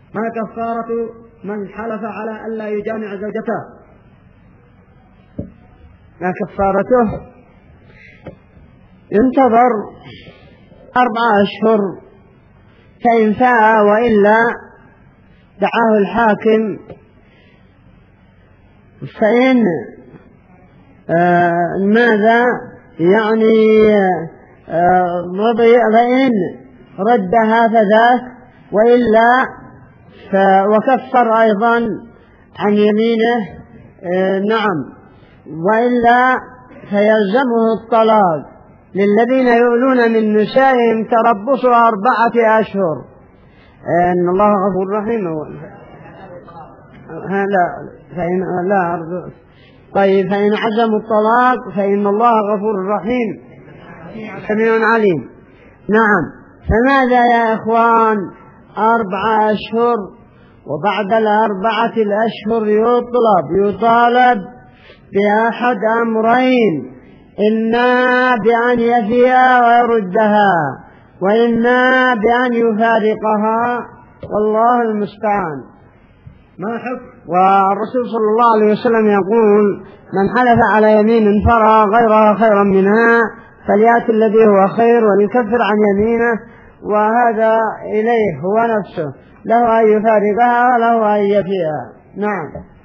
ما كفارة من حلف على أن لا يجامع زوجته؟ ما كفارته؟ ينتظر 4 أشهر، فإن فاء وإلا دعاه الحاكم، فإن ماذا يعني فإن ردها فذاك، وإلا وكفر أيضا عن يمينه. نعم، وإلا فيلزمه الطلاق. للذين يؤلون من نسائهم تربص 4 أشهر، إن الله غفور رحيم. طيب، فإن عزموا الطلاق فإن الله غفور رحيم سميع عليم. نعم، فماذا يا إخوان؟ 4 أشهر، وبعد 4 الأشهر يطالب بأحد أمرين: إما بأن يفيها ويردها، وإما بأن يفارقها، والله المستعان. ما حكم؟ والرسول صلى الله عليه وسلم يقول: من حلف على يمين فرأى غيرها خيرا منها فليأتي الذي هو خير وليكفر عن يمينه، وهذا إليه هو نفسه، له أن يفارقها وله أن يفيها. نعم.